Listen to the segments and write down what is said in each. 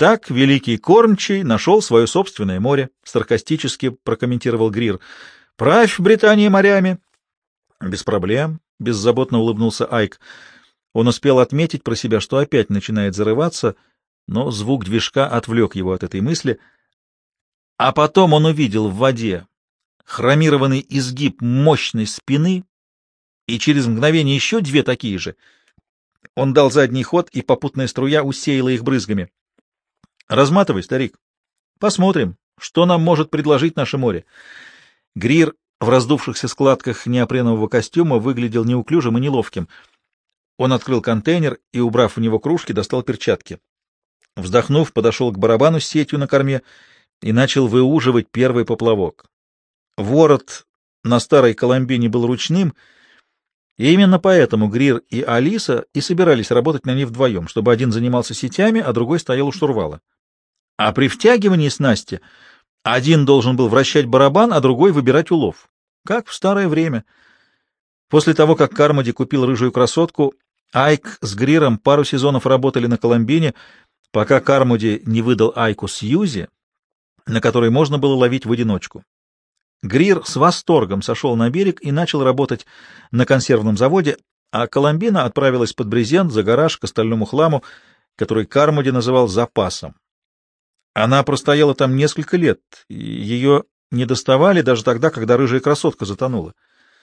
Так великий кормчий нашел свое собственное море, — саркастически прокомментировал Грир. — Правь Британии морями. — Без проблем, — беззаботно улыбнулся Айк. Он успел отметить про себя, что опять начинает зарываться, но звук движка отвлек его от этой мысли. А потом он увидел в воде хромированный изгиб мощной спины, и через мгновение еще две такие же. Он дал задний ход, и попутная струя усеяла их брызгами. — Разматывай, старик. Посмотрим, что нам может предложить наше море. Грир в раздувшихся складках неопренового костюма выглядел неуклюжим и неловким. Он открыл контейнер и, убрав в него кружки, достал перчатки. Вздохнув, подошел к барабану с сетью на корме и начал выуживать первый поплавок. Ворот на старой Коломбине был ручным, и именно поэтому Грир и Алиса и собирались работать на ней вдвоем, чтобы один занимался сетями, а другой стоял у штурвала. А при втягивании снасти один должен был вращать барабан, а другой выбирать улов, как в старое время. После того, как Кармоди купил рыжую красотку, Айк с Гриром пару сезонов работали на Коломбине, пока Кармоди не выдал Айку Сьюзи, на которой можно было ловить в одиночку. Грир с восторгом сошел на берег и начал работать на консервном заводе, а Коломбина отправилась под брезент за гараж к остальному хламу, который Кармоди называл запасом. Она простояла там несколько лет, и ее не доставали даже тогда, когда рыжая красотка затонула.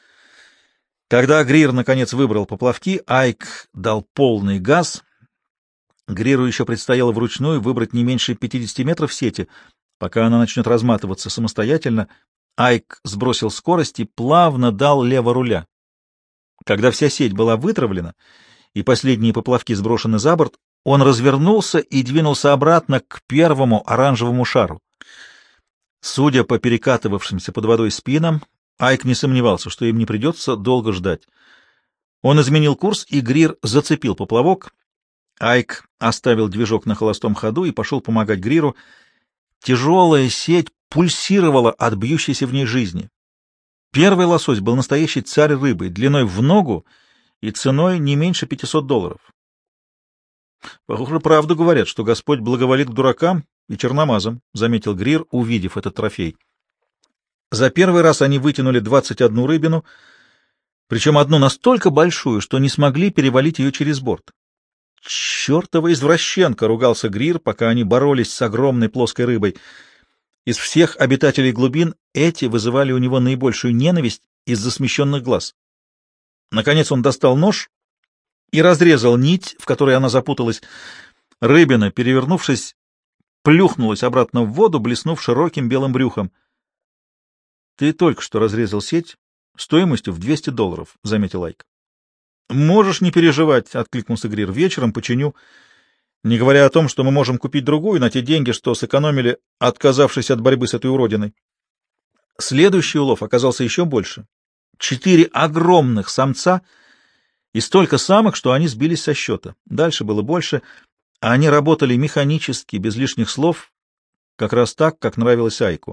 Когда Грир, наконец, выбрал поплавки, Айк дал полный газ. Гриру еще предстояло вручную выбрать не меньше 50 метров сети, пока она начнет разматываться самостоятельно. Айк сбросил скорость и плавно дал лево руля. Когда вся сеть была вытравлена и последние поплавки сброшены за борт, он развернулся и двинулся обратно к первому оранжевому шару. Судя по перекатывавшимся под водой спинам, Айк не сомневался, что им не придется долго ждать. Он изменил курс, и Грир зацепил поплавок. Айк оставил движок на холостом ходу и пошел помогать Гриру. Тяжелая сеть пульсировала от бьющейся в ней жизни. Первый лосось был настоящий царь рыбы, длиной в ногу и ценой не меньше $500. Похоже, правду говорят, что Господь благоволит к дуракам и черномазам, — заметил Грир, увидев этот трофей. За первый раз они вытянули 21 рыбину, причем одну настолько большую, что не смогли перевалить ее через борт. «Чертова извращенка!» — ругался Грир, пока они боролись с огромной плоской рыбой. Из всех обитателей глубин эти вызывали у него наибольшую ненависть из-за смещенных глаз. Наконец он достал нож и разрезал нить, в которой она запуталась. Рыбина, перевернувшись, плюхнулась обратно в воду, блеснув широким белым брюхом. — Ты только что разрезал сеть стоимостью в $200, — заметил Айк. — Можешь не переживать, — откликнулся Грир. — Вечером починю. Не говоря о том, что мы можем купить другую на те деньги, что сэкономили, отказавшись от борьбы с этой уродиной. Следующий улов оказался еще больше. 4 огромных самца и столько самок, что они сбились со счета. Дальше было больше, а они работали механически, без лишних слов, как раз так, как нравилось Айку.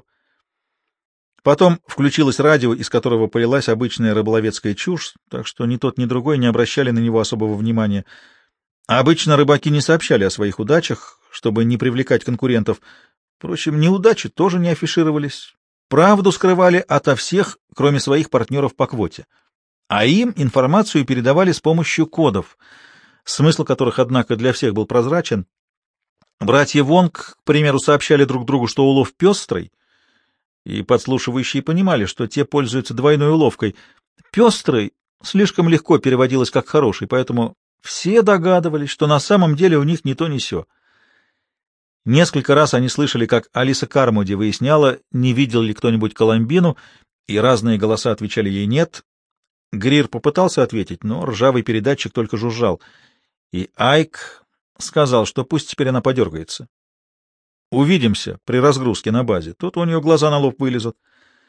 Потом включилось радио, из которого полилась обычная рыболовецкая чушь, так что ни тот, ни другой не обращали на него особого внимания. Обычно рыбаки не сообщали о своих удачах, чтобы не привлекать конкурентов. Впрочем, неудачи тоже не афишировались. Правду скрывали ото всех, кроме своих партнеров по квоте. А им информацию передавали с помощью кодов, смысл которых, однако, для всех был прозрачен. Братья Вонг, к примеру, сообщали друг другу, что улов пестрый, и подслушивающие понимали, что те пользуются двойной уловкой. Пестрый слишком легко переводилось как хороший, поэтому все догадывались, что на самом деле у них ни то ни сё. Несколько раз они слышали, как Алиса Кармоди выясняла, не видел ли кто-нибудь Коломбину, и разные голоса отвечали ей «нет». Грир попытался ответить, но ржавый передатчик только жужжал, и Айк сказал, что пусть теперь она подергается. «Увидимся при разгрузке на базе, тут у нее глаза на лоб вылезут».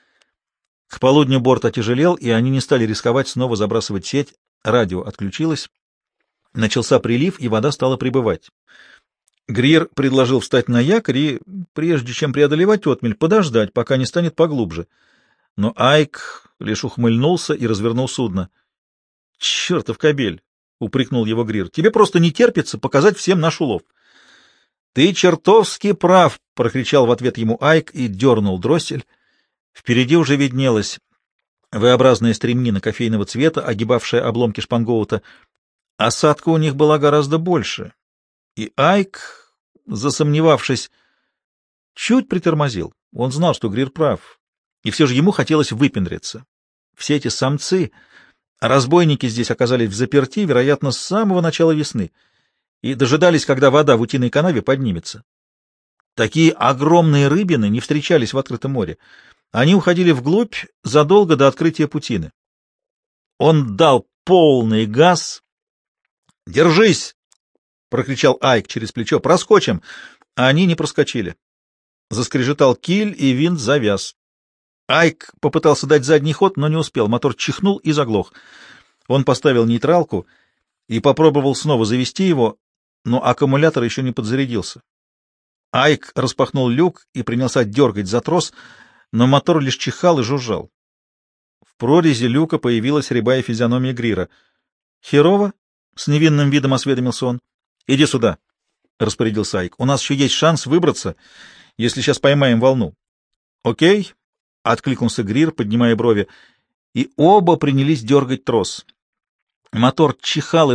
К полудню борт отяжелел, и они не стали рисковать снова забрасывать сеть. Радио отключилось. Начался прилив, и вода стала прибывать. Грир предложил встать на якорь и, прежде чем преодолевать отмель, подождать, пока не станет поглубже. Но Айк лишь ухмыльнулся и развернул судно. — Чертов кобель! — упрекнул его Грир. — Тебе просто не терпится показать всем наш улов. — «Ты чертовски прав!» — прокричал в ответ ему Айк и дернул дроссель. Впереди уже виднелась V-образная стремнина кофейного цвета, огибавшая обломки шпангоута. Осадка у них была гораздо больше, и Айк, засомневавшись, чуть притормозил. Он знал, что Грир прав, и все же ему хотелось выпендриться. Все эти самцы, разбойники здесь оказались взаперти, вероятно, с самого начала весны, и дожидались, когда вода в утиной канаве поднимется. Такие огромные рыбины не встречались в открытом море. Они уходили вглубь задолго до открытия путины. Он дал полный газ. «Держись!» — прокричал Айк через плечо. «Проскочим!» А они не проскочили. Заскрежетал киль, и винт завяз. Айк попытался дать задний ход, но не успел. Мотор чихнул и заглох. Он поставил нейтралку и попробовал снова завести его, но аккумулятор еще не подзарядился. Айк распахнул люк и принялся дергать за трос, но мотор лишь чихал и жужжал. В прорези люка появилась рябая физиономия Грира. «Херово?» — с невинным видом осведомился он. «Иди сюда», — распорядился Айк. «У нас еще есть шанс выбраться, если сейчас поймаем волну». «Окей», — откликнулся Грир, поднимая брови, и оба принялись дергать трос. Мотор чихал и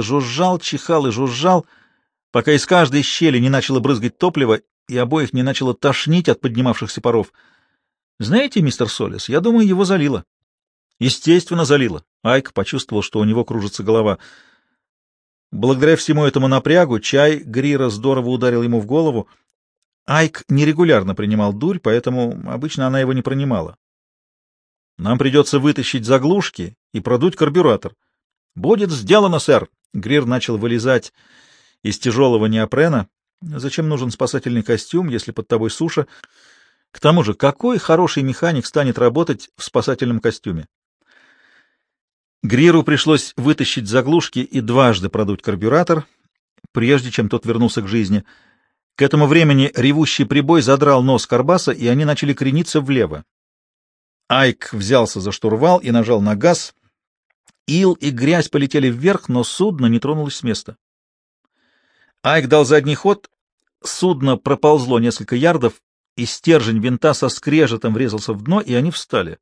жужжал, пока из каждой щели не начало брызгать топливо, и обоих не начало тошнить от поднимавшихся паров. «Знаете, мистер Солис, я думаю, его залило». «Естественно, залило». Айк почувствовал, что у него кружится голова. Благодаря всему этому напрягу чай Грира здорово ударил ему в голову. Айк нерегулярно принимал дурь, поэтому обычно она его не принимала. «Нам придется вытащить заглушки и продуть карбюратор». «Будет сделано, сэр!» Грир начал вылезать из тяжелого неопрена. «Зачем нужен спасательный костюм, если под тобой суша? К тому же, какой хороший механик станет работать в спасательном костюме?» Гриру пришлось вытащить заглушки и дважды продуть карбюратор, прежде чем тот вернулся к жизни. К этому времени ревущий прибой задрал нос карбаса, и они начали крениться влево. Айк взялся за штурвал и нажал на газ. Ил и грязь полетели вверх, но судно не тронулось с места. Айк дал задний ход, судно проползло несколько ярдов, и стержень винта со скрежетом врезался в дно, и они встали.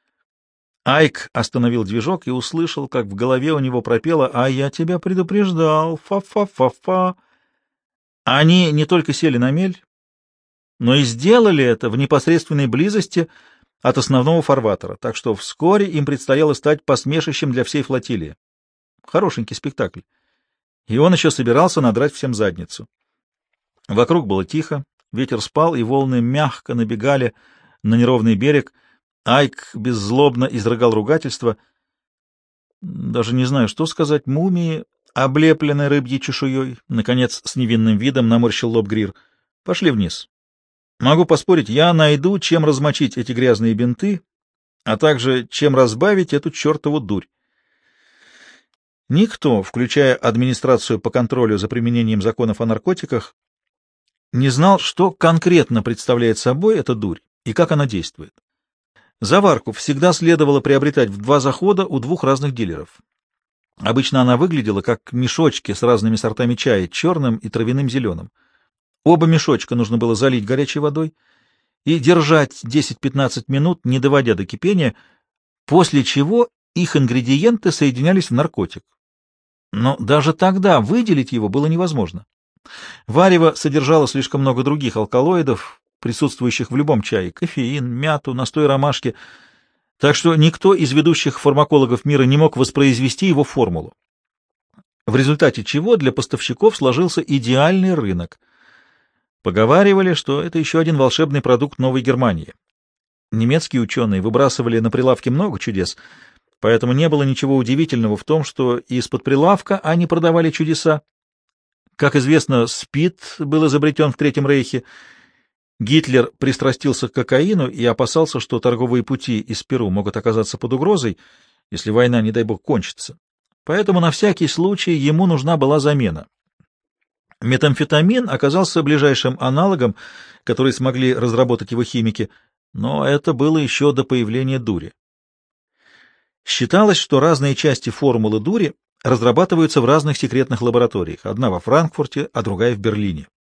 Айк остановил движок и услышал, как в голове у него пропело «А я тебя предупреждал, фа-фа-фа-фа». Они не только сели на мель, но и сделали это в непосредственной близости от основного фарватера, так что вскоре им предстояло стать посмешищем для всей флотилии. Хорошенький спектакль. И он еще собирался надрать всем задницу. Вокруг было тихо, ветер спал, и волны мягко набегали на неровный берег. Айк беззлобно изрыгал ругательство. Даже не знаю, что сказать мумии, облепленной рыбьей чешуей. Наконец, с невинным видом наморщил лоб Грир. Пошли вниз. Могу поспорить, я найду, чем размочить эти грязные бинты, а также чем разбавить эту чертову дурь. Никто, включая администрацию по контролю за применением законов о наркотиках, не знал, что конкретно представляет собой эта дурь и как она действует. Заварку всегда следовало приобретать в 2 захода у 2 разных дилеров. Обычно она выглядела как мешочки с разными сортами чая, черным и травяным зеленым. Оба мешочка нужно было залить горячей водой и держать 10-15 минут, не доводя до кипения, после чего их ингредиенты соединялись в наркотик. Но даже тогда выделить его было невозможно. Варево содержало слишком много других алкалоидов, присутствующих в любом чае: кофеин, мяту, настой ромашки, так что никто из ведущих фармакологов мира не мог воспроизвести его формулу. В результате чего для поставщиков сложился идеальный рынок. Поговаривали, что это еще один волшебный продукт Новой Германии. Немецкие ученые выбрасывали на прилавки много чудес, поэтому не было ничего удивительного в том, что из-под прилавка они продавали чудеса. Как известно, СПИД был изобретен в Третьем Рейхе. Гитлер пристрастился к кокаину и опасался, что торговые пути из Перу могут оказаться под угрозой, если война, не дай бог, кончится. Поэтому на всякий случай ему нужна была замена. Метамфетамин оказался ближайшим аналогом, который смогли разработать его химики, но это было еще до появления дури. Считалось, что разные части формулы дури разрабатываются в разных секретных лабораториях, одна во Франкфурте, а другая в Берлине.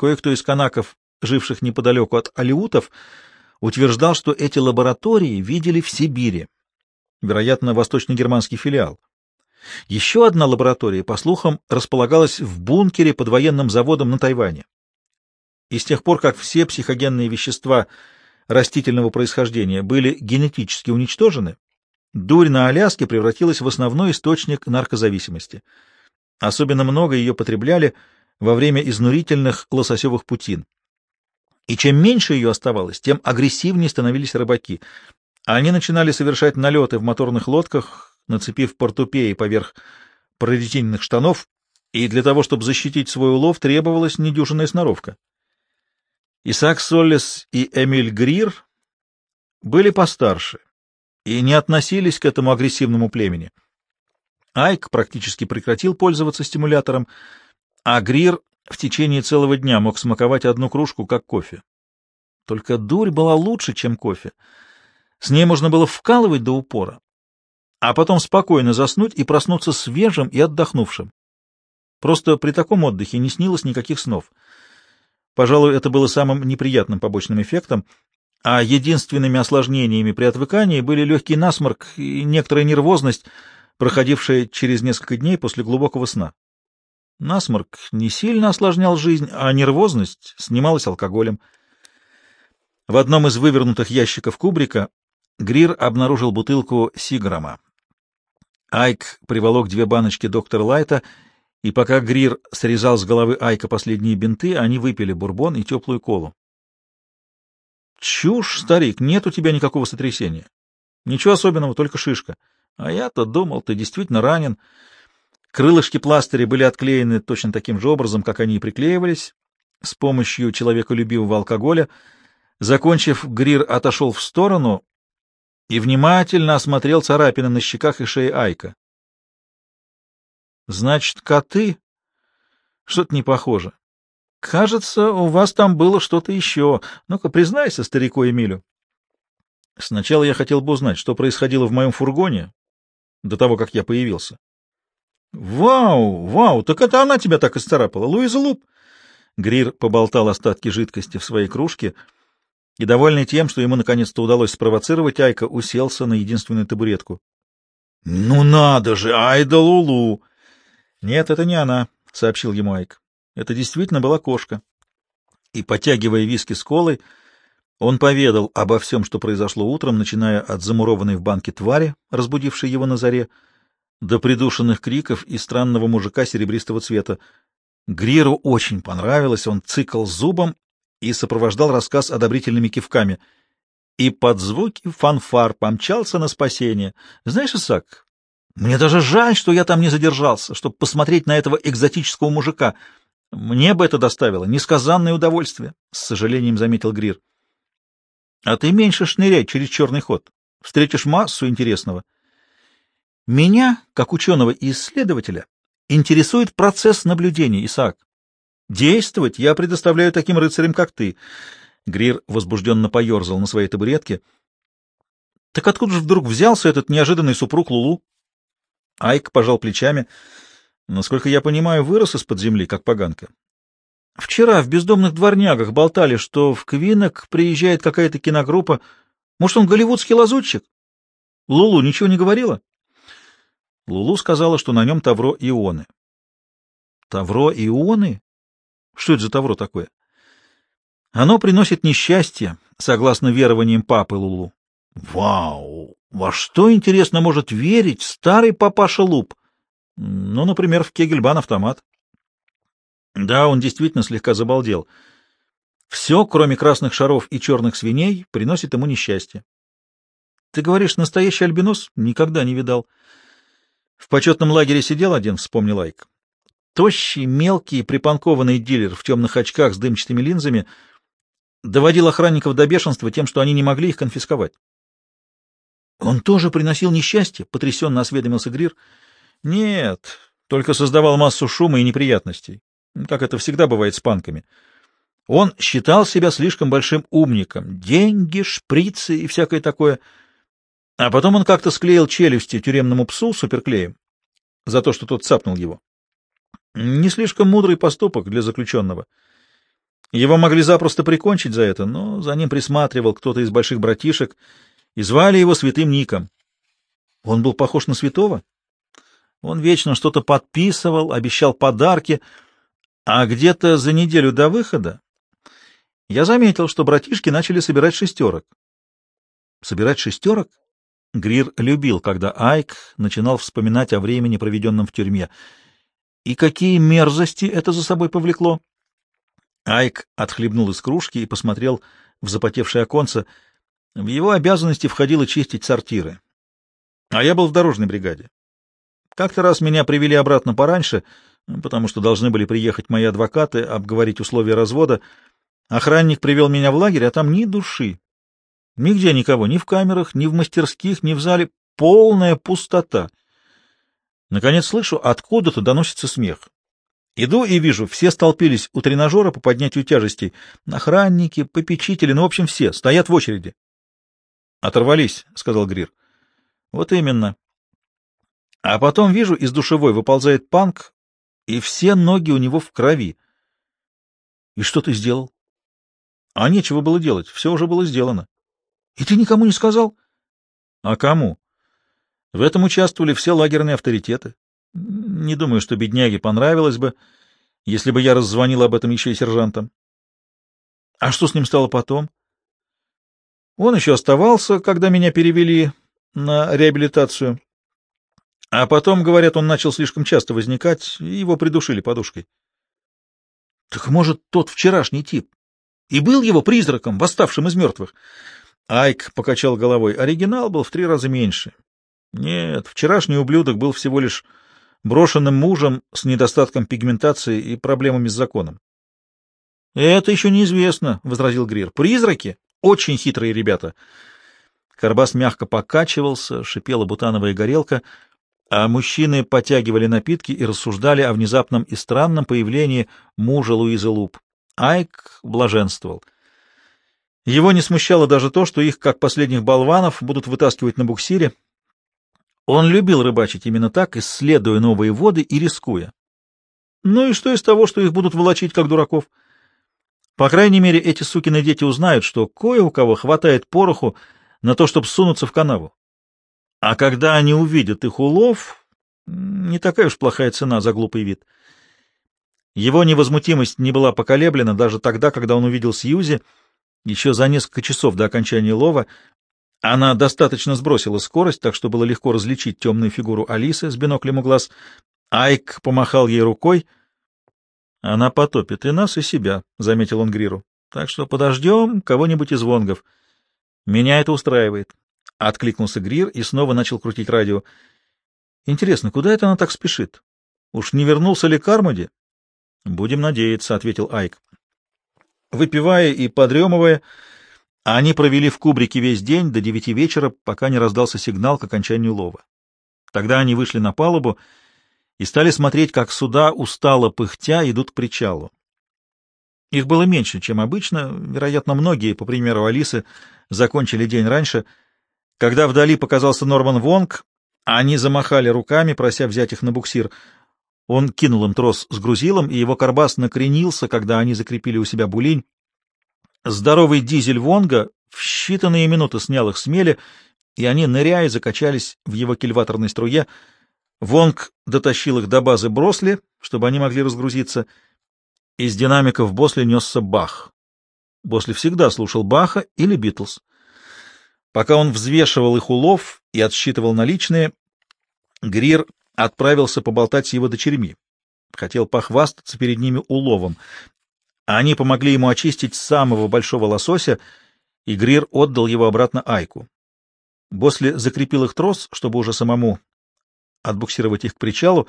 Кое-кто из канаков, живших неподалеку от алеутов, утверждал, что эти лаборатории видели в Сибири, вероятно, восточно-германский филиал. Еще одна лаборатория, по слухам, располагалась в бункере под военным заводом на Тайване. И с тех пор, как все психогенные вещества растительного происхождения были генетически уничтожены, дурь на Аляске превратилась в основной источник наркозависимости. Особенно много ее потребляли во время изнурительных лососевых путин. И чем меньше ее оставалось, тем агрессивнее становились рыбаки. Они начинали совершать налеты в моторных лодках, нацепив портупеи поверх прорезиненных штанов, и для того, чтобы защитить свой улов, требовалась недюжинная сноровка. Исаак Соллес и Эмиль Грир были постарше и не относились к этому агрессивному племени. Айк практически прекратил пользоваться стимулятором, а Грир в течение целого дня мог смаковать одну кружку, как кофе. Только дурь была лучше, чем кофе. С ней можно было вкалывать до упора, а потом спокойно заснуть и проснуться свежим и отдохнувшим. Просто при таком отдыхе не снилось никаких снов. Пожалуй, это было самым неприятным побочным эффектом, а единственными осложнениями при отвыкании были легкий насморк и некоторая нервозность, проходившая через несколько дней после глубокого сна. Насморк не сильно осложнял жизнь, а нервозность снималась алкоголем. В одном из вывернутых ящиков кубрика Грир обнаружил бутылку Сиграма. Айк приволок 2 баночки доктора Лайта, и пока Грир срезал с головы Айка последние бинты, они выпили бурбон и теплую колу. — Чушь, старик, нет у тебя никакого сотрясения. Ничего особенного, только шишка. А я-то думал, ты действительно ранен. Крылышки пластыря были отклеены точно таким же образом, как они и приклеивались, с помощью человеколюбивого алкоголя. Закончив, Грир отошел в сторону и внимательно осмотрел царапины на щеках и шее Айка. — Значит, коты? Что-то не похоже. Кажется, у вас там было что-то еще. Ну-ка, признайся старику Эмилю. Сначала я хотел бы узнать, что происходило в моем фургоне до того, как я появился. — Вау, вау, так это она тебя так исцарапала, Луиза Луп? Грир поболтал остатки жидкости в своей кружке и, довольный тем, что ему наконец-то удалось спровоцировать Айка, уселся на единственную табуретку. — Ну надо же, ай да Лулу! — Нет, это не она, — сообщил ему Айк. Это действительно была кошка. И, потягивая виски с колой, он поведал обо всем, что произошло утром, начиная от замурованной в банке твари, разбудившей его на заре, до придушенных криков и странного мужика серебристого цвета. Гриру очень понравилось, он цыкал зубом и сопровождал рассказ одобрительными кивками. И под звуки фанфар помчался на спасение. Знаешь, Исаак, мне даже жаль, что я там не задержался, чтобы посмотреть на этого экзотического мужика. Мне бы это доставило несказанное удовольствие, — с сожалением заметил Грир. — А ты меньше шныряй через черный ход. Встретишь массу интересного. Меня, как ученого и исследователя, интересует процесс наблюдения, Исаак. Действовать я предоставляю таким рыцарям, как ты. Грир возбужденно поерзал на своей табуретке. — Так откуда же вдруг взялся этот неожиданный супруг Лулу? Айк пожал плечами. Насколько я понимаю, вырос из-под земли, как поганка. Вчера в бездомных дворнягах болтали, что в Квинок приезжает какая-то киногруппа. Может, он голливудский лазутчик? Лулу ничего не говорила? Лулу сказала, что на нем тавро-ионы. Тавро-ионы? Что это за тавро такое? Оно приносит несчастье, согласно верованиям папы Лулу. Вау! Во что, интересно, может верить старый папаша Луп? Ну, например, в Кегельбан-автомат. Да, он действительно слегка забалдел. Все, кроме красных шаров и черных свиней, приносит ему несчастье. Ты говоришь, настоящий альбинос? Никогда не видал. В почетном лагере сидел один, вспомнил Айк. Тощий, мелкий, припанкованный дилер в темных очках с дымчатыми линзами доводил охранников до бешенства тем, что они не могли их конфисковать. Он тоже приносил несчастье? Потрясенно осведомился Грир. Нет, только создавал массу шума и неприятностей, как это всегда бывает с панками. Он считал себя слишком большим умником. Деньги, шприцы и всякое такое. А потом он как-то склеил челюсти тюремному псу суперклеем за то, что тот цапнул его. Не слишком мудрый поступок для заключенного. Его могли запросто прикончить за это, но за ним присматривал кто-то из больших братишек, и звали его Святым Ником. Он был похож на святого? Он вечно что-то подписывал, обещал подарки, а где-то за неделю до выхода я заметил, что братишки начали собирать шестерок. Собирать шестерок? Грир любил, когда Айк начинал вспоминать о времени, проведенном в тюрьме. И какие мерзости это за собой повлекло? Айк отхлебнул из кружки и посмотрел в запотевшее оконце. В его обязанности входило чистить сортиры. А я был в дорожной бригаде. Как-то раз меня привели обратно пораньше, потому что должны были приехать мои адвокаты, обговорить условия развода. Охранник привел меня в лагерь, а там ни души. Нигде никого, ни в камерах, ни в мастерских, ни в зале. Полная пустота. Наконец слышу, откуда-то доносится смех. Иду и вижу, все столпились у тренажера по поднятию тяжестей. Охранники, попечители, ну, в общем, все, стоят в очереди. «Оторвались», — сказал Грир. «Вот именно. А потом вижу, из душевой выползает Панк, и все ноги у него в крови. И что ты сделал?» «А нечего было делать, все уже было сделано». «И ты никому не сказал?» «А кому?» «В этом участвовали все лагерные авторитеты. Не думаю, что бедняге понравилось бы, если бы я раззвонил об этом еще и сержантам». «А что с ним стало потом?» «Он еще оставался, когда меня перевели на реабилитацию. А потом, говорят, он начал слишком часто возникать, и его придушили подушкой». «Так, может, тот вчерашний тип и был его призраком, восставшим из мертвых?» Айк покачал головой. «Оригинал был в 3 раза меньше. Нет, вчерашний ублюдок был всего лишь брошенным мужем с недостатком пигментации и проблемами с законом». «Это еще неизвестно», — возразил Грир. «Призраки — очень хитрые ребята». Карбас мягко покачивался, шипела бутановая горелка, а мужчины потягивали напитки и рассуждали о внезапном и странном появлении мужа Луизы Луп. Айк блаженствовал. Его не смущало даже то, что их, как последних болванов, будут вытаскивать на буксире. Он любил рыбачить именно так, исследуя новые воды и рискуя. Ну и что из того, что их будут волочить, как дураков? По крайней мере, эти сукины дети узнают, что кое у кого хватает пороху на то, чтобы сунуться в канаву. А когда они увидят их улов, не такая уж плохая цена за глупый вид. Его невозмутимость не была поколеблена даже тогда, когда он увидел Сьюзи. Еще за несколько часов до окончания лова она достаточно сбросила скорость, так что было легко различить темную фигуру Алисы с биноклем у глаз. Айк помахал ей рукой. «Она потопит и нас, и себя», — заметил он Гриру. «Так что подождем кого-нибудь из вонгов». «Меня это устраивает», — откликнулся Грир и снова начал крутить радио. «Интересно, куда это она так спешит? Уж не вернулся ли Кармоди?» «Будем надеяться», — ответил Айк. Выпивая и подремывая, они провели в кубрике весь день до 9 вечера, пока не раздался сигнал к окончанию лова. Тогда они вышли на палубу и стали смотреть, как суда, устало пыхтя, идут к причалу. Их было меньше, чем обычно, вероятно, многие, по примеру Алисы, закончили день раньше. Когда вдали показался Норман Вонг, они замахали руками, прося взять их на буксир. Он кинул им трос с грузилом, и его карбас накренился, когда они закрепили у себя булинь. Здоровый дизель Вонга в считанные минуты снял их с мели, и они, ныряя, закачались в его кильваторной струе. Вонг дотащил их до базы Бросли, чтобы они могли разгрузиться. Из динамиков Босли несся Бах. Босли всегда слушал Баха или Битлз. Пока он взвешивал их улов и отсчитывал наличные, Грир отправился поболтать с его дочерьми. Хотел похвастаться перед ними уловом. Они помогли ему очистить самого большого лосося, и Грир отдал его обратно Айку. Босли закрепил их трос, чтобы уже самому отбуксировать их к причалу.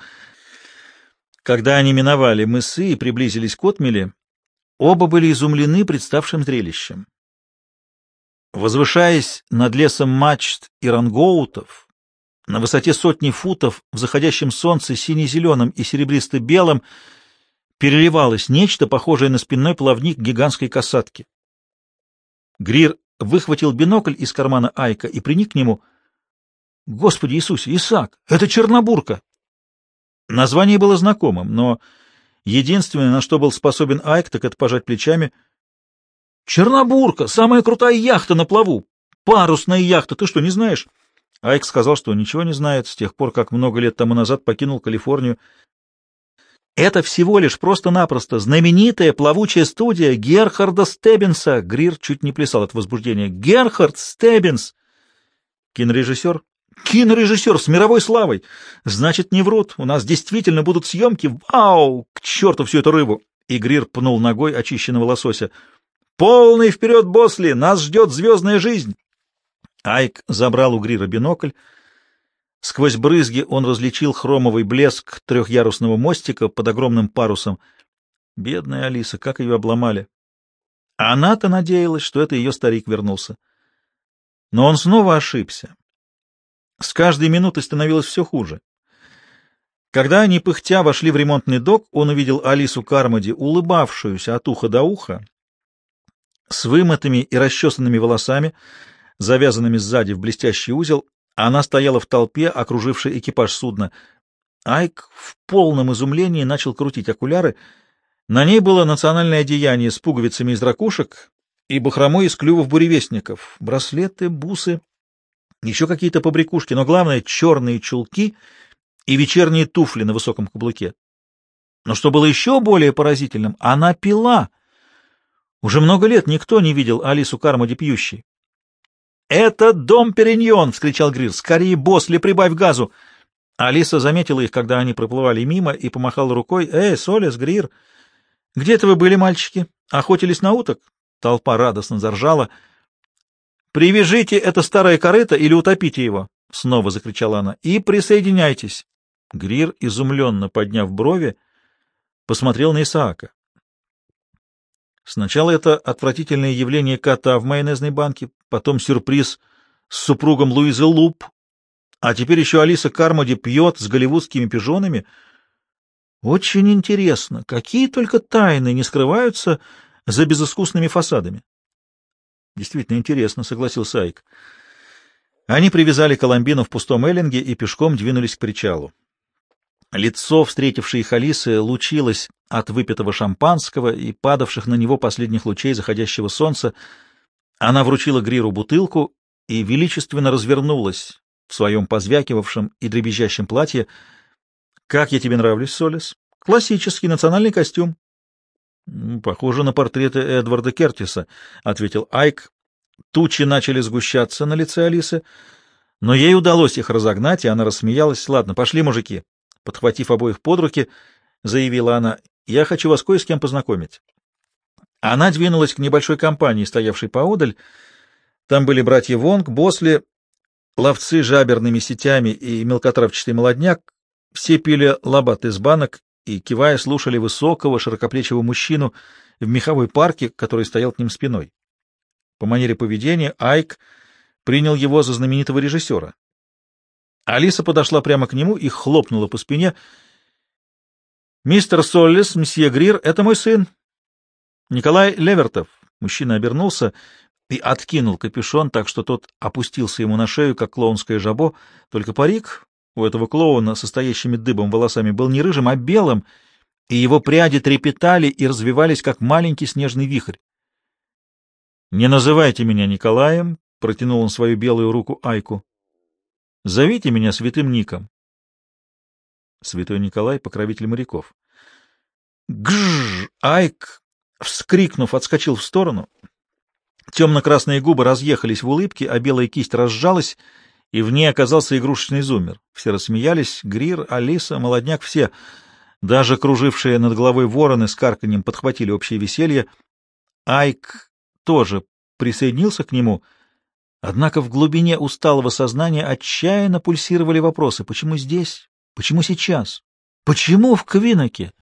Когда они миновали мысы и приблизились к отмели, оба были изумлены представшим зрелищем. Возвышаясь над лесом мачт и рангоутов, на высоте 100 футов, в заходящем солнце сине-зеленым и серебристо-белым, переливалось нечто, похожее на спинной плавник гигантской касатки. Грир выхватил бинокль из кармана Айка и приник к нему. «Господи Иисусе, Исаак, это Чернобурка!» Название было знакомым, но Единственное, на что был способен Айк, так это пожать плечами. «Чернобурка! Самая крутая яхта на плаву! Парусная яхта! Ты что, не знаешь?» Айк сказал, что ничего не знает с тех пор, как много лет тому назад покинул Калифорнию. «Это всего лишь просто-напросто знаменитая плавучая студия Герхарда Стеббинса!» Грир чуть не плясал от возбуждения. «Герхард Стеббинс!» «Кинорежиссер?» «Кинорежиссер с мировой славой! Значит, не врут. У нас действительно будут съемки. Вау! К черту всю эту рыбу!» И Грир пнул ногой очищенного лосося. «Полный вперед, Босли! Нас ждет звездная жизнь!» Айк забрал у Грира бинокль. Сквозь брызги он различил хромовый блеск трехъярусного мостика под огромным парусом. Бедная Алиса, как ее обломали! Она-то надеялась, что это ее старик вернулся. Но он снова ошибся. С каждой минутой становилось все хуже. Когда они, пыхтя, вошли в ремонтный док, он увидел Алису Кармоди, улыбавшуюся от уха до уха, с вымытыми и расчесанными волосами, завязанными сзади в блестящий узел. Она стояла в толпе, окружившей экипаж судна. Айк в полном изумлении начал крутить окуляры. На ней было национальное одеяние с пуговицами из ракушек и бахромой из клювов буревестников, браслеты, бусы, еще какие-то побрякушки, но главное — черные чулки и вечерние туфли на высоком каблуке. Но что было еще более поразительным, она пила. Уже много лет никто не видел Алису Кармоди пьющей. «Это дом Периньон!» — вскричал Грир. «Скорее, Босли, прибавь газу!» Алиса заметила их, когда они проплывали мимо, и помахала рукой. Солис, Грир! Где-то вы были, мальчики? Охотились на уток?» Толпа радостно заржала. «Привяжите это старое корыто или утопите его!» — снова закричала она. «И присоединяйтесь!» Грир, изумленно подняв брови, посмотрел на Исаака. Сначала это отвратительное явление кота в майонезной банке, потом сюрприз с супругом Луизы Луп, а теперь еще Алиса Кармоди пьет с голливудскими пижонами. Очень интересно, какие только тайны не скрываются за безыскусными фасадами. Действительно интересно, согласился Айк. Они привязали Коломбину в пустом эллинге и пешком двинулись к причалу. Лицо, встретившее их Алисы, лучилось от выпитого шампанского и падавших на него последних лучей заходящего солнца. Она вручила Гриру бутылку и величественно развернулась в своем позвякивавшем и дребезжащем платье. «Как я тебе нравлюсь, Солис? Классический национальный костюм». «Похоже на портреты Эдварда Кертиса», — ответил Айк. Тучи начали сгущаться на лице Алисы, но ей удалось их разогнать, и она рассмеялась. «Ладно, пошли, мужики». Подхватив обоих под руки, заявила она: «Я хочу вас кое с кем познакомить». Она двинулась к небольшой компании, стоявшей поодаль. Там были братья Вонг, Босли, ловцы жаберными сетями и мелкотравчатый молодняк. Все пили лабат из банок и, кивая, слушали высокого, широкоплечего мужчину в меховой парке, который стоял к ним спиной. По манере поведения Айк принял его за знаменитого режиссера. Алиса подошла прямо к нему и хлопнула по спине. «Мистер Соллис, мсье Грир, это мой сын, Николай Левертов». Мужчина обернулся и откинул капюшон, так что тот опустился ему на шею, как клоунское жабо, только парик у этого клоуна со стоящими дыбом волосами был не рыжим, а белым, и его пряди трепетали и развивались, как маленький снежный вихрь. «Не называйте меня Николаем», — протянул он свою белую руку Айку. «Зовите меня святым Ником». Святой Николай — покровитель моряков. «Гжж!» — Айк, вскрикнув, отскочил в сторону. Темно-красные губы разъехались в улыбке, а белая кисть разжалась, и в ней оказался игрушечный зуммер. Все рассмеялись: Грир, Алиса, молодняк, все. Даже кружившие над головой вороны с карканьем подхватили общее веселье. Айк тоже присоединился к нему. Однако в глубине усталого сознания отчаянно пульсировали вопросы: почему здесь? Почему сейчас? Почему в Квиноке?